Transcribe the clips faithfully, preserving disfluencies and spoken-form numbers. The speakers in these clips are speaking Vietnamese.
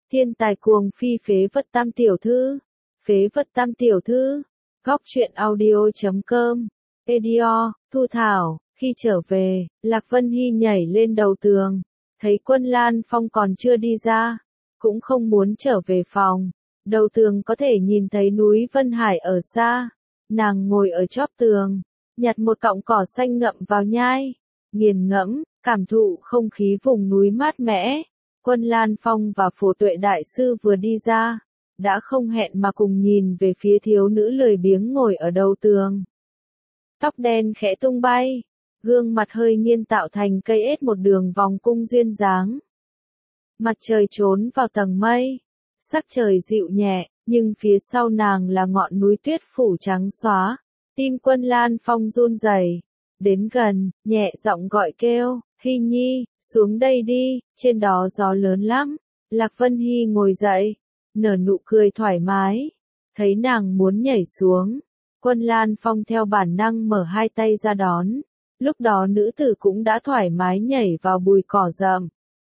Thiên tài cuồng phi phế vật tam tiểu thư. Phế vật tam tiểu thư. Góc truyện audio chấm com. Edio, Thu Thảo, khi trở về, Lạc Vân Hy nhảy lên đầu tường. Thấy Quân Lan Phong còn chưa đi ra. Cũng không muốn trở về phòng. Đầu tường có thể nhìn thấy núi Vân Hải ở xa. Nàng ngồi ở chóp tường. Nhặt một cọng cỏ xanh ngậm vào nhai. Nghiền ngẫm, cảm thụ không khí vùng núi mát mẻ. Quân Lan Phong và Phổ Tuệ Đại Sư vừa đi ra. Đã không hẹn mà cùng nhìn về phía thiếu nữ lười biếng ngồi ở đầu tường. Tóc đen khẽ tung bay. Gương mặt hơi nghiêng tạo thành cây ếch một đường vòng cung duyên dáng. Mặt trời trốn vào tầng mây. Sắc trời dịu nhẹ, nhưng phía sau nàng là ngọn núi tuyết phủ trắng xóa. Tim Quân Lan Phong run rẩy. Đến gần, nhẹ giọng gọi kêu, Hy Nhi, xuống đây đi, trên đó gió lớn lắm. Lạc Vân Hy ngồi dậy, nở nụ cười thoải mái. Thấy nàng muốn nhảy xuống. Quân Lan Phong theo bản năng mở hai tay ra đón. Lúc đó nữ tử cũng đã thoải mái nhảy vào bụi cỏ rậm.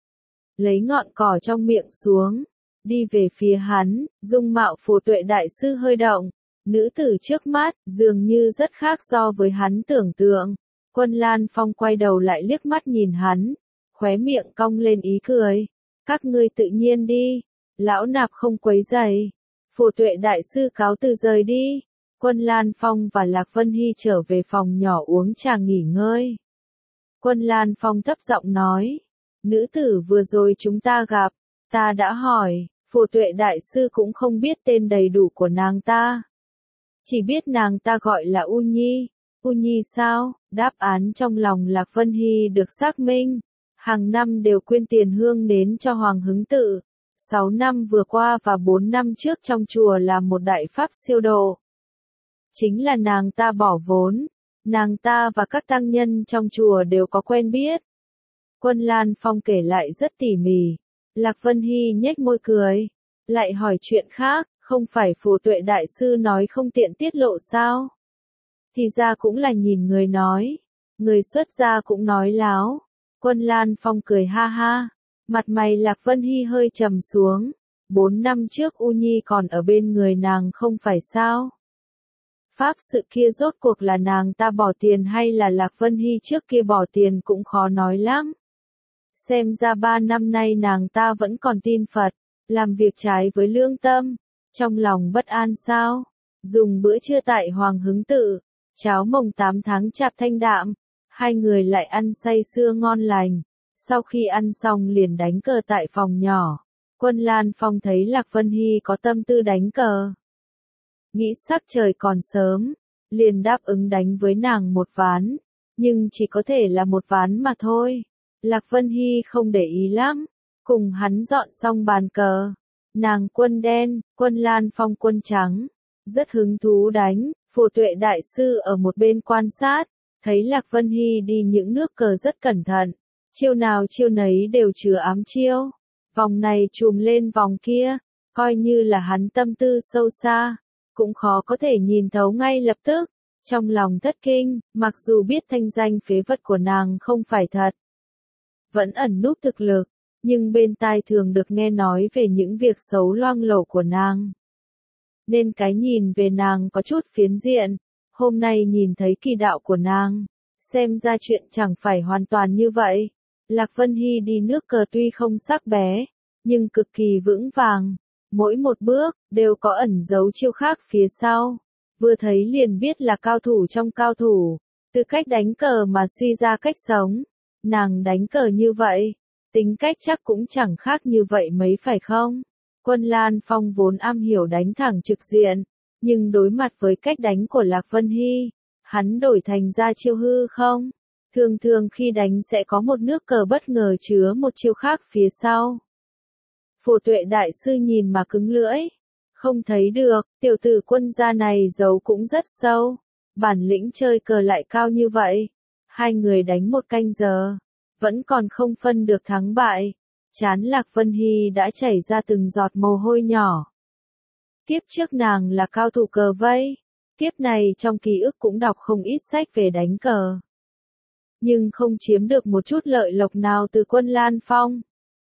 Lấy ngọn cỏ trong miệng xuống. Đi về phía hắn, dung mạo Phổ Tuệ Đại Sư hơi động. Nữ tử trước mắt, dường như rất khác so với hắn tưởng tượng. Quân Lan Phong quay đầu lại liếc mắt nhìn hắn. Khóe miệng cong lên ý cười. Các ngươi tự nhiên đi. Lão nạp không quấy rầy. Phổ Tuệ Đại Sư cáo từ rời đi. Quân Lan Phong và Lạc Vân Hy trở về phòng nhỏ uống trà nghỉ ngơi. Quân Lan Phong thấp giọng nói. Nữ tử vừa rồi chúng ta gặp. Ta đã hỏi. Phổ Tuệ Đại Sư cũng không biết tên đầy đủ của nàng ta. Chỉ biết nàng ta gọi là U Nhi. U Nhi sao? Đáp án trong lòng Lạc Vân Hy được xác minh. Hàng năm đều quyên tiền hương đến cho Hoàng Hứng Tự. Sáu năm vừa qua và bốn năm trước trong chùa là một đại pháp siêu độ. Chính là nàng ta bỏ vốn. Nàng ta và các tăng nhân trong chùa đều có quen biết. Quân Lan Phong kể lại rất tỉ mỉ. Lạc Vân Hy nhếch môi cười. Lại hỏi chuyện khác, không phải Phổ Tuệ Đại Sư nói không tiện tiết lộ sao? Thì ra cũng là nhìn người nói. Người xuất gia cũng nói láo. Quân Lan Phong cười ha ha. Mặt mày Lạc Vân Hy hơi trầm xuống. Bốn năm trước U Nhi còn ở bên người nàng không phải sao? Pháp sự kia rốt cuộc là nàng ta bỏ tiền hay là Lạc Vân Hy trước kia bỏ tiền cũng khó nói lắm. Xem ra ba năm nay nàng ta vẫn còn tin Phật. Làm việc trái với lương tâm. Trong lòng bất an sao? Dùng bữa trưa tại Hoàng Hứng Tự. Cháo mồng tám tháng chạp thanh đạm. Hai người lại ăn say sưa ngon lành. Sau khi ăn xong liền đánh cờ tại phòng nhỏ. Quân Lan Phong thấy Lạc Vân Hy có tâm tư đánh cờ. Nghĩ sắc trời còn sớm. Liền đáp ứng đánh với nàng một ván. Nhưng chỉ có thể là một ván mà thôi. Lạc Vân Hy không để ý lắm. Cùng hắn dọn xong bàn cờ. Nàng quân đen, Quân Lan Phong quân trắng. Rất hứng thú đánh. Phổ Tuệ Đại Sư ở một bên quan sát. Thấy Lạc Vân Hy đi những nước cờ rất cẩn thận. Chiêu nào chiêu nấy đều chứa ám chiêu. Vòng này chùm lên vòng kia. Coi như là hắn tâm tư sâu xa. Cũng khó có thể nhìn thấu ngay lập tức. Trong lòng thất kinh, mặc dù biết thanh danh phế vật của nàng không phải thật. Vẫn ẩn núp thực lực. Nhưng bên tai thường được nghe nói về những việc xấu loang lổ của nàng. Nên cái nhìn về nàng có chút phiến diện. Hôm nay nhìn thấy kỳ đạo của nàng. Xem ra chuyện chẳng phải hoàn toàn như vậy. Lạc Vân Hy đi nước cờ tuy không sắc bé. Nhưng cực kỳ vững vàng. Mỗi một bước, đều có ẩn dấu chiêu khác phía sau. Vừa thấy liền biết là cao thủ trong cao thủ. Từ cách đánh cờ mà suy ra cách sống. Nàng đánh cờ như vậy. Tính cách chắc cũng chẳng khác như vậy mấy phải không? Quân Lan Phong vốn am hiểu đánh thẳng trực diện. Nhưng đối mặt với cách đánh của Lạc Vân Hy. Hắn đổi thành ra chiêu hư không? Thường thường khi đánh sẽ có một nước cờ bất ngờ chứa một chiêu khác phía sau. Phổ Tuệ Đại Sư nhìn mà cứng lưỡi. Không thấy được, tiểu tử Quân gia này giấu cũng rất sâu. Bản lĩnh chơi cờ lại cao như vậy. Hai người đánh một canh giờ. Vẫn còn không phân được thắng bại. Chán Lạc Vân Hy đã chảy ra từng giọt mồ hôi nhỏ. Kiếp trước nàng là cao thủ cờ vây. Kiếp này trong ký ức cũng đọc không ít sách về đánh cờ. Nhưng không chiếm được một chút lợi lộc nào từ Quân Lan Phong.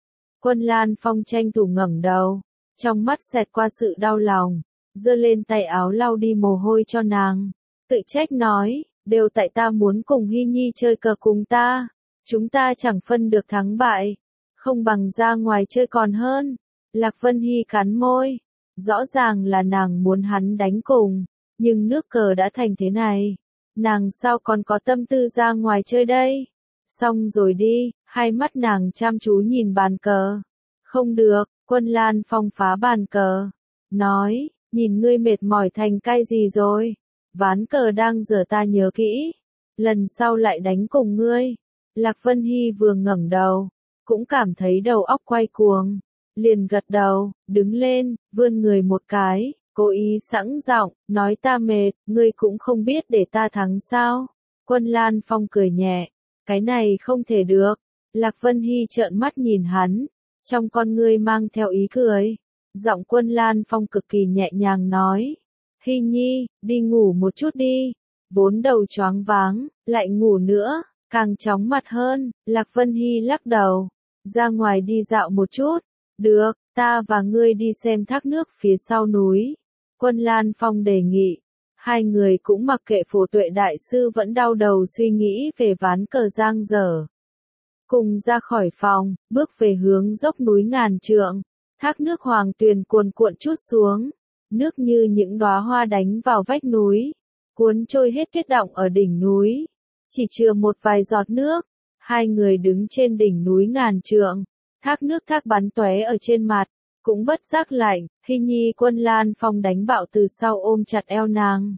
Quân Lan Phong tranh thủ ngẩng đầu, trong mắt xẹt qua sự đau lòng, giơ lên tay áo lau đi mồ hôi cho nàng, tự trách nói, đều tại ta muốn cùng Hy Nhi chơi cờ cùng ta, chúng ta chẳng phân được thắng bại, không bằng ra ngoài chơi còn hơn. Lạc Vân Hy cắn môi, rõ ràng là nàng muốn hắn đánh cùng, nhưng nước cờ đã thành thế này, nàng sao còn có tâm tư ra ngoài chơi đây? Xong rồi đi, hai mắt nàng chăm chú nhìn bàn cờ. Không được, Quân Lan Phong phá bàn cờ, nói, nhìn ngươi mệt mỏi thành cái gì rồi? Ván cờ đang dở ta nhớ kỹ, lần sau lại đánh cùng ngươi. Lạc Vân Hy vừa ngẩng đầu, cũng cảm thấy đầu óc quay cuồng, liền gật đầu, đứng lên, vươn người một cái, cố ý sẵn giọng, nói ta mệt, ngươi cũng không biết để ta thắng sao? Quân Lan Phong cười nhẹ, cái này không thể được. Lạc Vân Hy trợn mắt nhìn hắn, trong con ngươi mang theo ý cười. Giọng Quân Lan Phong cực kỳ nhẹ nhàng nói, Hy Nhi, đi ngủ một chút đi. Vốn đầu choáng váng, lại ngủ nữa, càng chóng mặt hơn. Lạc Vân Hy lắc đầu, ra ngoài đi dạo một chút. Được, ta và ngươi đi xem thác nước phía sau núi. Quân Lan Phong đề nghị. Hai người cũng mặc kệ Phổ Tuệ đại sư vẫn đau đầu suy nghĩ về ván cờ giang dở. Cùng ra khỏi phòng, bước về hướng dốc núi ngàn trượng. Thác nước hoàng tuyền cuồn cuộn trút xuống, nước như những đóa hoa đánh vào vách núi, cuốn trôi hết tuyết đọng ở đỉnh núi. Chỉ chừa một vài giọt nước, hai người đứng trên đỉnh núi ngàn trượng, thác nước thác bắn tóe ở trên mặt, cũng bất giác lạnh. Hy Nhi Quân Lan Phong đánh bạo từ sau ôm chặt eo nàng,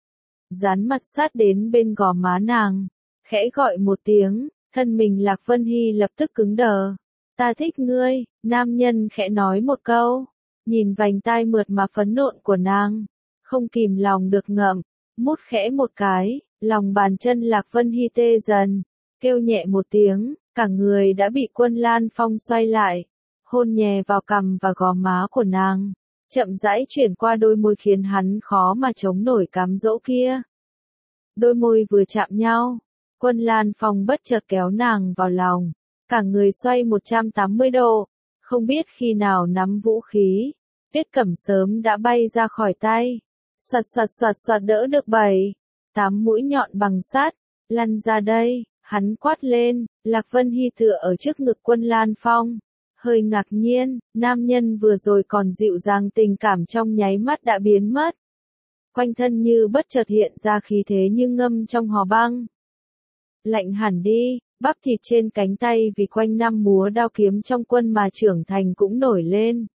dán mặt sát đến bên gò má nàng, khẽ gọi một tiếng, thân mình Lạc Vân Hy lập tức cứng đờ. Ta thích ngươi, nam nhân khẽ nói một câu, nhìn vành tai mượt mà phấn nộn của nàng, không kìm lòng được ngậm, mút khẽ một cái, lòng bàn chân Lạc Vân Hy tê dần, kêu nhẹ một tiếng, cả người đã bị Quân Lan Phong xoay lại, hôn nhẹ vào cằm và gò má của nàng, chậm rãi chuyển qua đôi môi khiến hắn khó mà chống nổi cám dỗ kia. Đôi môi vừa chạm nhau, Quân Lan Phong bất chợt kéo nàng vào lòng, cả người xoay một trăm tám mươi độ, không biết khi nào nắm vũ khí, Tiết Cẩm sớm đã bay ra khỏi tay, soạt soạt soạt soạt đỡ được bảy, tám mũi nhọn bằng sắt, lăn ra đây, hắn quát lên. Lạc Vân Hy tựa ở trước ngực Quân Lan Phong, hơi ngạc nhiên, nam nhân vừa rồi còn dịu dàng tình cảm trong nháy mắt đã biến mất. Quanh thân như bất chợt hiện ra khí thế như ngâm trong hò băng. Lạnh hẳn đi, bắp thịt trên cánh tay vì quanh năm múa đao kiếm trong quân mà trưởng thành cũng nổi lên.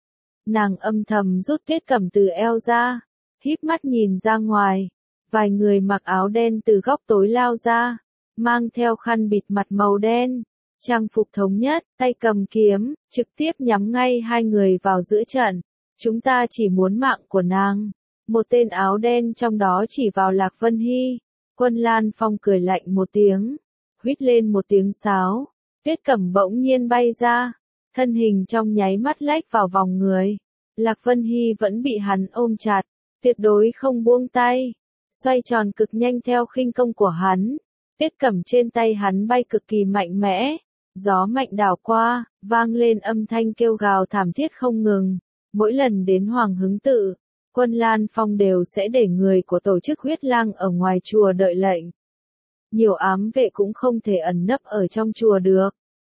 Nàng âm thầm rút Tiết Cẩm từ eo ra, híp mắt nhìn ra ngoài, vài người mặc áo đen từ góc tối lao ra, mang theo khăn bịt mặt màu đen, trang phục thống nhất, tay cầm kiếm, trực tiếp nhắm ngay hai người vào giữa trận. Chúng ta chỉ muốn mạng của nàng. Một tên áo đen trong đó chỉ vào Lạc Vân Hy. Quân Lan Phong cười lạnh một tiếng, huýt lên một tiếng sáo, Tiết Cẩm bỗng nhiên bay ra, thân hình trong nháy mắt lách vào vòng người. Lạc Vân Hy vẫn bị hắn ôm chặt, tuyệt đối không buông tay, xoay tròn cực nhanh theo khinh công của hắn. Tiết Cẩm trên tay hắn bay cực kỳ mạnh mẽ, gió mạnh đảo qua, vang lên âm thanh kêu gào thảm thiết không ngừng. Mỗi lần đến Hoàng Hứng Tự, Quân Lan Phong đều sẽ để người của tổ chức Huyết Lang ở ngoài chùa đợi lệnh. Nhiều ám vệ cũng không thể ẩn nấp ở trong chùa được.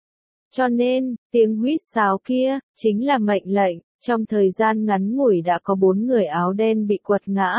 Cho nên, tiếng huýt sáo kia, chính là mệnh lệnh. Trong thời gian ngắn ngủi đã có bốn người áo đen bị quật ngã.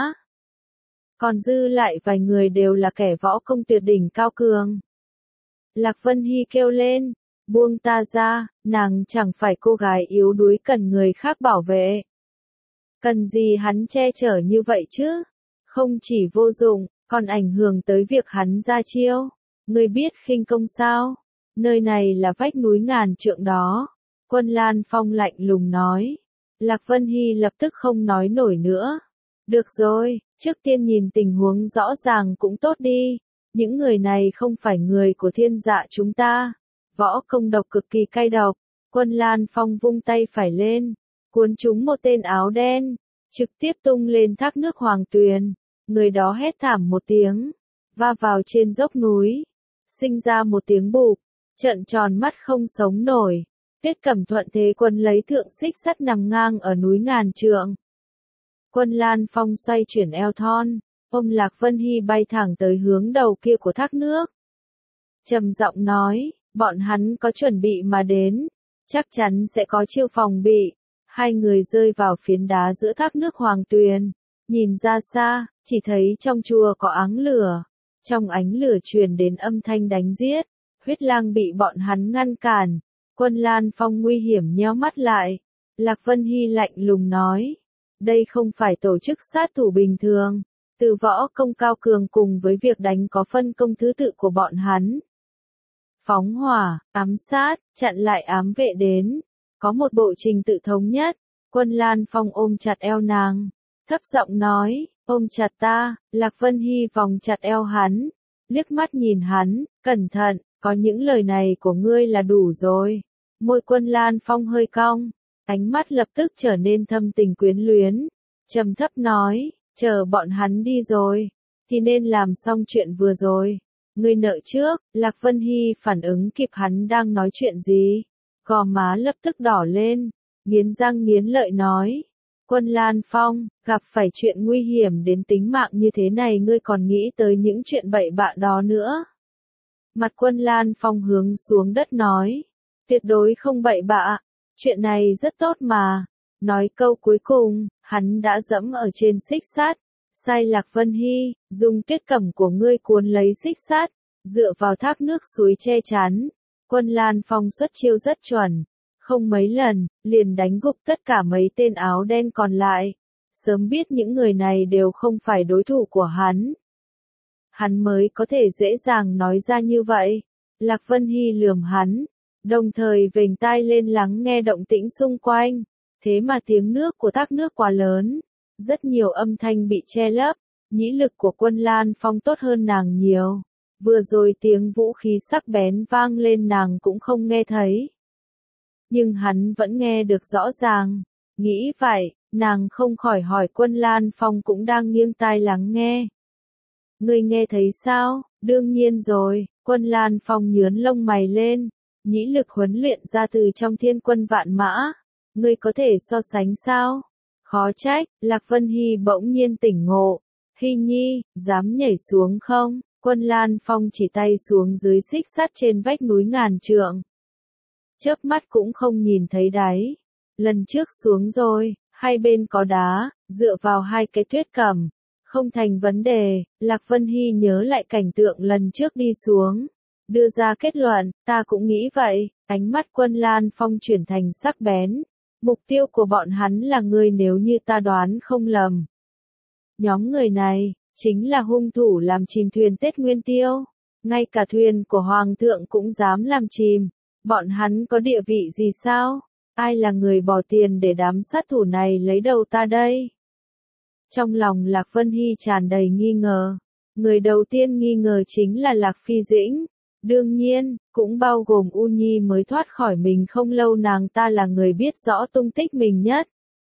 Còn dư lại vài người đều là kẻ võ công tuyệt đỉnh cao cường. Lạc Vân Hy kêu lên, buông ta ra, nàng chẳng phải cô gái yếu đuối cần người khác bảo vệ. Cần gì hắn che chở như vậy chứ? Không chỉ vô dụng, còn ảnh hưởng tới việc hắn ra chiêu. Ngươi biết khinh công sao? Nơi này là vách núi ngàn trượng đó. Quân Lan Phong lạnh lùng nói. Lạc Vân Hy lập tức không nói nổi nữa. Được rồi, trước tiên nhìn tình huống rõ ràng cũng tốt đi. Những người này không phải người của Thiên Dạ chúng ta. Võ công độc cực kỳ cay độc. Quân Lan Phong vung tay phải lên, cuốn trúng một tên áo đen, trực tiếp tung lên thác nước Hoàng Tuyền. Người đó hét thảm một tiếng, va vào trên dốc núi, sinh ra một tiếng bụp, trợn tròn mắt không sống nổi. Tuyết Cẩm thuận thế quân lấy thượng xích sắt nằm ngang ở núi ngàn trượng. Quân Lan Phong xoay chuyển eo thon, ôm Lạc Vân Hy bay thẳng tới hướng đầu kia của thác nước. Trầm giọng nói, bọn hắn có chuẩn bị mà đến, chắc chắn sẽ có chiêu phòng bị. Hai người rơi vào phiến đá giữa thác nước Hoàng Tuyền, nhìn ra xa, chỉ thấy trong chùa có áng lửa. Trong ánh lửa truyền đến âm thanh đánh giết, huyết lang bị bọn hắn ngăn cản. Quân Lan Phong nguy hiểm nheo mắt lại. Lạc Vân Hy lạnh lùng nói, đây không phải tổ chức sát thủ bình thường. Từ võ công cao cường cùng với việc đánh có phân công thứ tự của bọn hắn. Phóng hỏa, ám sát, chặn lại ám vệ đến. Có một bộ trình tự thống nhất. Quân Lan Phong ôm chặt eo nàng, thấp giọng nói, ôm chặt ta. Lạc Vân Hy vòng chặt eo hắn, liếc mắt nhìn hắn, cẩn thận, có những lời này của ngươi là đủ rồi. Môi Quân Lan Phong hơi cong, ánh mắt lập tức trở nên thâm tình quyến luyến, trầm thấp nói, chờ bọn hắn đi rồi, thì nên làm xong chuyện vừa rồi. Ngươi nợ trước. Lạc Vân Hy phản ứng kịp hắn đang nói chuyện gì, gò má lập tức đỏ lên, nghiến răng nghiến lợi nói, Quân Lan Phong, gặp phải chuyện nguy hiểm đến tính mạng như thế này ngươi còn nghĩ tới những chuyện bậy bạ đó nữa. Mặt Quân Lan Phong hướng xuống đất nói, tuyệt đối không bậy bạ, chuyện này rất tốt mà. Nói câu cuối cùng, hắn đã dẫm ở trên xích sắt. Sai Lạc Vân Hy, dùng Tuyết Cẩm của ngươi cuốn lấy xích sắt, dựa vào thác nước suối che chắn. Quân Lan Phong xuất chiêu rất chuẩn, không mấy lần, liền đánh gục tất cả mấy tên áo đen còn lại. Sớm biết những người này đều không phải đối thủ của hắn, hắn mới có thể dễ dàng nói ra như vậy. Lạc Vân Hy lườm hắn, đồng thời vểnh tai lên lắng nghe động tĩnh xung quanh. Thế mà tiếng nước của thác nước quá lớn, rất nhiều âm thanh bị che lấp. Nhĩ lực của Quân Lan Phong tốt hơn nàng nhiều. Vừa rồi tiếng vũ khí sắc bén vang lên nàng cũng không nghe thấy, nhưng hắn vẫn nghe được rõ ràng. Nghĩ vậy, nàng không khỏi hỏi Quân Lan Phong cũng đang nghiêng tai lắng nghe. Ngươi nghe thấy sao? Đương nhiên rồi. Quân Lan Phong nhướn lông mày lên. Nhĩ lực huấn luyện ra từ trong thiên quân vạn mã, ngươi có thể so sánh sao? Khó trách. Lạc Vân Hy bỗng nhiên tỉnh ngộ. Hy nhi, dám nhảy xuống không? Quân Lan Phong chỉ tay xuống dưới xích sắt trên vách núi ngàn trượng. Chớp mắt cũng không nhìn thấy đáy. Lần trước xuống rồi, hai bên có đá, dựa vào hai cái Tuyết Cẩm, không thành vấn đề. Lạc Vân Hy nhớ lại cảnh tượng lần trước đi xuống, đưa ra kết luận, ta cũng nghĩ vậy. Ánh mắt Quân Lan Phong chuyển thành sắc bén. Mục tiêu của bọn hắn là ngươi nếu như ta đoán không lầm. Nhóm người này, chính là hung thủ làm chìm thuyền Tết Nguyên Tiêu. Ngay cả thuyền của Hoàng thượng cũng dám làm chìm. Bọn hắn có địa vị gì sao? Ai là người bỏ tiền để đám sát thủ này lấy đầu ta đây? Trong lòng Lạc Vân Hy tràn đầy nghi ngờ. Người đầu tiên nghi ngờ chính là Lạc Phi Dĩnh. Đương nhiên, cũng bao gồm U Nhi mới thoát khỏi mình không lâu, nàng ta là người biết rõ tung tích mình nhất.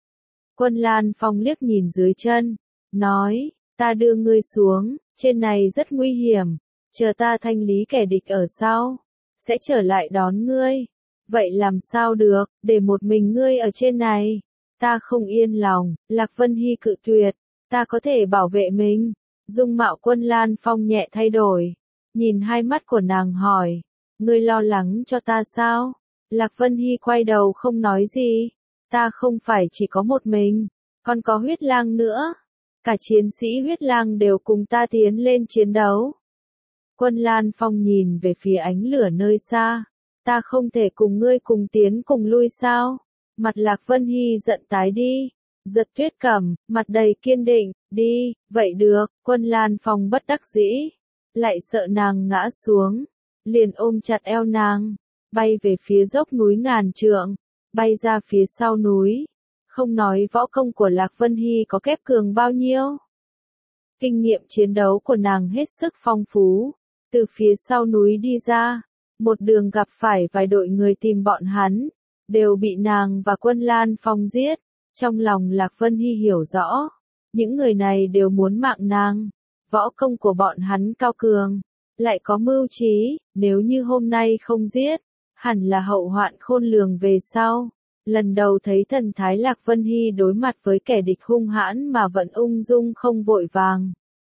Quân Lan Phong liếc nhìn dưới chân, nói, ta đưa ngươi xuống, trên này rất nguy hiểm, chờ ta thanh lý kẻ địch ở sau, sẽ trở lại đón ngươi. Vậy làm sao được, để một mình ngươi ở trên này, ta không yên lòng. Lạc Vân Hy cự tuyệt, ta có thể bảo vệ mình. Dung mạo Quân Lan Phong nhẹ thay đổi, nhìn hai mắt của nàng hỏi, ngươi lo lắng cho ta sao? Lạc Vân Hy quay đầu không nói gì, ta không phải chỉ có một mình, còn có huyết lang nữa. Cả chiến sĩ huyết lang đều cùng ta tiến lên chiến đấu. Quân Lan Phong nhìn về phía ánh lửa nơi xa, ta không thể cùng ngươi cùng tiến cùng lui sao? Mặt Lạc Vân Hy giận tái đi, giật Tuyết Cẩm, mặt đầy kiên định, đi, vậy được. Quân Lan Phong bất đắc dĩ, lại sợ nàng ngã xuống, liền ôm chặt eo nàng, bay về phía dốc núi ngàn trượng, bay ra phía sau núi. Không nói võ công của Lạc Vân Hy có kép cường bao nhiêu, kinh nghiệm chiến đấu của nàng hết sức phong phú. Từ phía sau núi đi ra, một đường gặp phải vài đội người tìm bọn hắn, đều bị nàng và Quân Lan Phong giết. Trong lòng Lạc Vân Hy hiểu rõ, những người này đều muốn mạng nàng. Võ công của bọn hắn cao cường, lại có mưu trí, nếu như hôm nay không giết, hẳn là hậu hoạn khôn lường về sau. Lần đầu thấy thần thái Lạc Vân Hy đối mặt với kẻ địch hung hãn mà vẫn ung dung không vội vàng.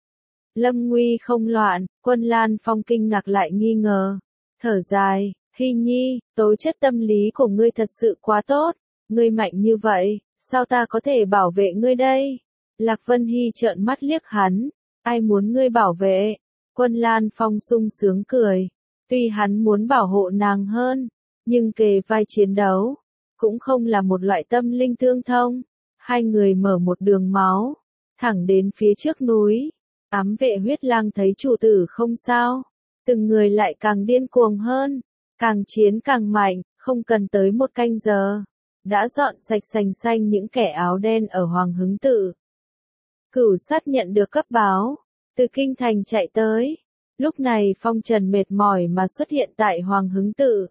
Lâm nguy không loạn, Quân Lan Phong kinh ngạc lại nghi ngờ. Thở dài, Hy Nhi, tố chất tâm lý của ngươi thật sự quá tốt. Ngươi mạnh như vậy, sao ta có thể bảo vệ ngươi đây? Lạc Vân Hy trợn mắt liếc hắn. Ai muốn ngươi bảo vệ? Quân Lan Phong sung sướng cười. Tuy hắn muốn bảo hộ nàng hơn, nhưng kề vai chiến đấu cũng không là một loại tâm linh tương thông. Hai người mở một đường máu, thẳng đến phía trước núi. Ám vệ huyết lang thấy chủ tử không sao, từng người lại càng điên cuồng hơn, càng chiến càng mạnh, không cần tới một canh giờ, đã dọn sạch sành xanh những kẻ áo đen ở Hoàng Hứng Tự. Cửu Sát nhận được cấp báo, từ kinh thành chạy tới. Lúc này Phong Trần mệt mỏi mà xuất hiện tại Hoàng Hứng Tự,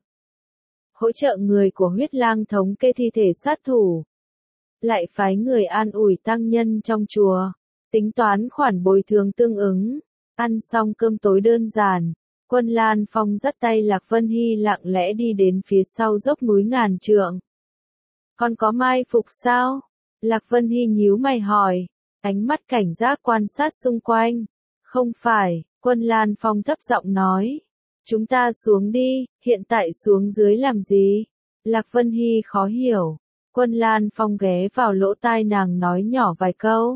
hỗ trợ người của huyết lang thống kê thi thể sát thủ, lại phái người an ủi tăng nhân trong chùa, tính toán khoản bồi thường tương ứng. Ăn xong cơm tối đơn giản, Quân Lan Phong dắt tay Lạc Vân Hy lặng lẽ đi đến phía sau dốc núi ngàn trượng. Còn có mai phục sao? Lạc Vân Hy nhíu mày hỏi, ánh mắt cảnh giác quan sát xung quanh. Không phải, Quân Lan Phong thấp giọng nói. Chúng ta xuống đi, hiện tại xuống dưới làm gì? Lạc Vân Hy khó hiểu. Quân Lan Phong ghé vào lỗ tai nàng nói nhỏ vài câu.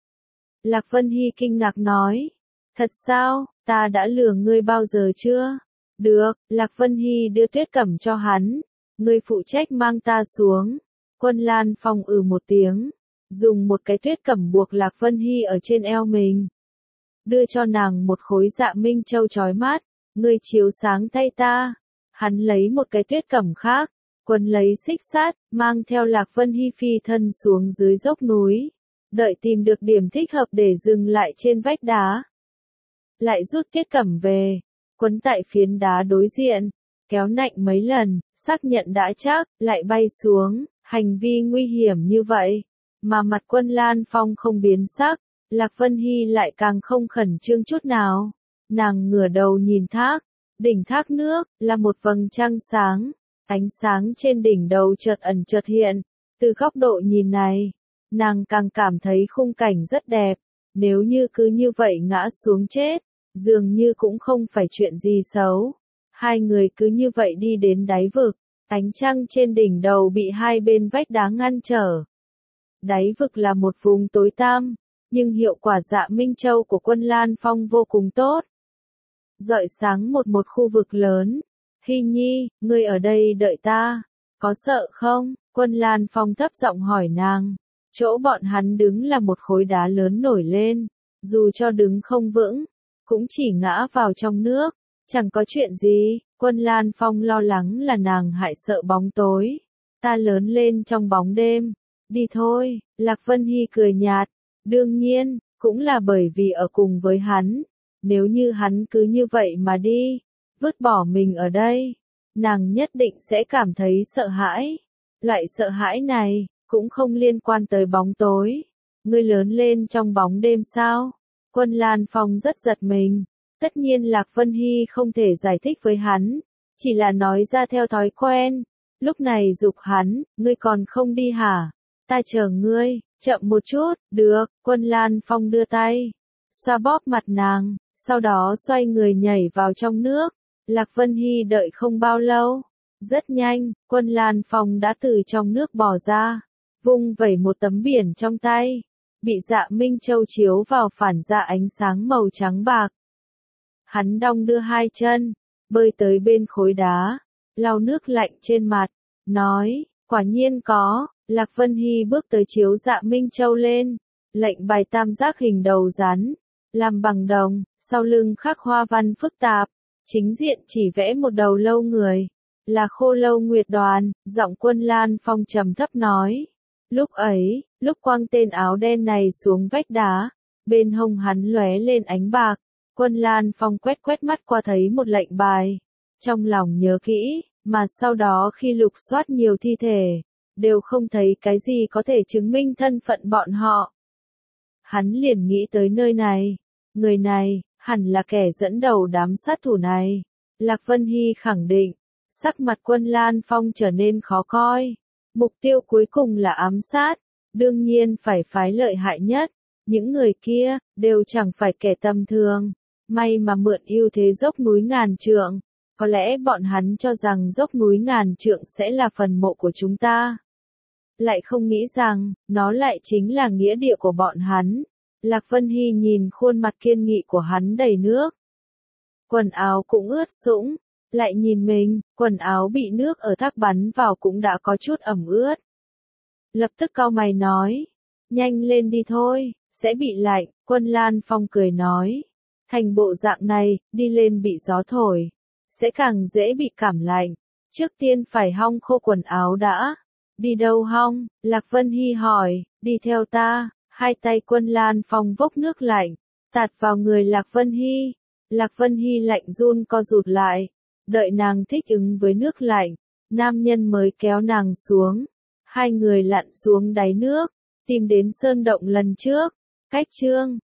Lạc Vân Hy kinh ngạc nói. Thật sao, ta đã lừa ngươi bao giờ chưa? Được, Lạc Vân Hy đưa tuyết cẩm cho hắn. Ngươi phụ trách mang ta xuống. Quân Lan Phong ừ một tiếng, dùng một cái tuyết cẩm buộc Lạc Vân Hy ở trên eo mình. Đưa cho nàng một khối dạ minh châu chói mắt. Ngươi chiếu sáng tay ta. Hắn lấy một cái tuyết cẩm khác, quấn lấy xích sắt, mang theo Lạc Vân Hy phi thân xuống dưới dốc núi. Đợi tìm được điểm thích hợp để dừng lại trên vách đá. Lại rút tuyết cẩm về, quấn tại phiến đá đối diện, kéo nạnh mấy lần, xác nhận đã chắc, lại bay xuống. Hành vi nguy hiểm như vậy, mà mặt Quân Lan Phong không biến sắc, Lạc Vân Hy lại càng không khẩn trương chút nào. Nàng ngửa đầu nhìn thác, đỉnh thác nước, là một vầng trăng sáng, ánh sáng trên đỉnh đầu chợt ẩn chợt hiện. Từ góc độ nhìn này, nàng càng cảm thấy khung cảnh rất đẹp, nếu như cứ như vậy ngã xuống chết, dường như cũng không phải chuyện gì xấu. Hai người cứ như vậy đi đến đáy vực. Ánh trăng trên đỉnh đầu bị hai bên vách đá ngăn trở. Đáy vực là một vùng tối tăm, nhưng hiệu quả dạ minh châu của Quân Lan Phong vô cùng tốt. Rọi sáng một một khu vực lớn. Hy Nhi, ngươi ở đây đợi ta, có sợ không? Quân Lan Phong thấp giọng hỏi nàng. Chỗ bọn hắn đứng là một khối đá lớn nổi lên, dù cho đứng không vững, cũng chỉ ngã vào trong nước, chẳng có chuyện gì. Quân Lan Phong lo lắng là nàng hại sợ bóng tối. Ta lớn lên trong bóng đêm. Đi thôi, Lạc Vân Hy cười nhạt. Đương nhiên, cũng là bởi vì ở cùng với hắn. Nếu như hắn cứ như vậy mà đi, vứt bỏ mình ở đây, nàng nhất định sẽ cảm thấy sợ hãi. Loại sợ hãi này, cũng không liên quan tới bóng tối. Ngươi lớn lên trong bóng đêm sao? Quân Lan Phong rất giật mình. Tất nhiên Lạc Vân Hy không thể giải thích với hắn, chỉ là nói ra theo thói quen. Lúc này giục hắn, ngươi còn không đi hả? Ta chờ ngươi, chậm một chút, được. Quân Lan Phong đưa tay, xoa bóp mặt nàng, sau đó xoay người nhảy vào trong nước. Lạc Vân Hy đợi không bao lâu. Rất nhanh, Quân Lan Phong đã từ trong nước bò ra, vung vẩy một tấm biển trong tay, bị dạ minh châu chiếu vào phản ra ánh sáng màu trắng bạc. Hắn đong đưa hai chân, bơi tới bên khối đá, lau nước lạnh trên mặt, nói, quả nhiên có. Lạc Vân Hy bước tới chiếu dạ minh châu lên, lệnh bài tam giác hình đầu rắn, làm bằng đồng, sau lưng khắc hoa văn phức tạp, chính diện chỉ vẽ một đầu lâu người, là Khô Lâu Nguyệt Đoàn. Giọng Quân Lan Phong trầm thấp nói. Lúc ấy, lúc quăng tên áo đen này xuống vách đá, bên hông hắn lóe lên ánh bạc. Quân Lan Phong quét quét mắt qua thấy một lệnh bài, trong lòng nhớ kỹ, mà sau đó khi lục soát nhiều thi thể, đều không thấy cái gì có thể chứng minh thân phận bọn họ. Hắn liền nghĩ tới nơi này, người này, hẳn là kẻ dẫn đầu đám sát thủ này. Lạc Vân Hy khẳng định, Sắc mặt Quân Lan Phong trở nên khó coi. Mục tiêu cuối cùng là ám sát, đương nhiên phải phái lợi hại nhất. Những người kia, đều chẳng phải kẻ tầm thường. May mà mượn ưu thế dốc núi ngàn trượng. Có lẽ bọn hắn cho rằng dốc núi ngàn trượng sẽ là phần mộ của chúng ta. Lại không nghĩ rằng, nó lại chính là nghĩa địa của bọn hắn. Lạc Vân Hy nhìn khuôn mặt kiên nghị của hắn đầy nước. Quần áo cũng ướt sũng. Lại nhìn mình, quần áo bị nước ở thác bắn vào cũng đã có chút ẩm ướt. Lập tức cau mày nói. Nhanh lên đi thôi, sẽ bị lạnh. Quân Lan Phong cười nói. Thành bộ dạng này, đi lên bị gió thổi. Sẽ càng dễ bị cảm lạnh. Trước tiên phải hong khô quần áo đã. Đi đâu hong? Lạc Vân Hy hỏi. Đi theo ta. Hai tay Quân Lan Phong vốc nước lạnh. Tạt vào người Lạc Vân Hy. Lạc Vân Hy lạnh run co rụt lại. Đợi nàng thích ứng với nước lạnh. Nam nhân mới kéo nàng xuống. Hai người lặn xuống đáy nước. Tìm đến sơn động lần trước. Cách chương.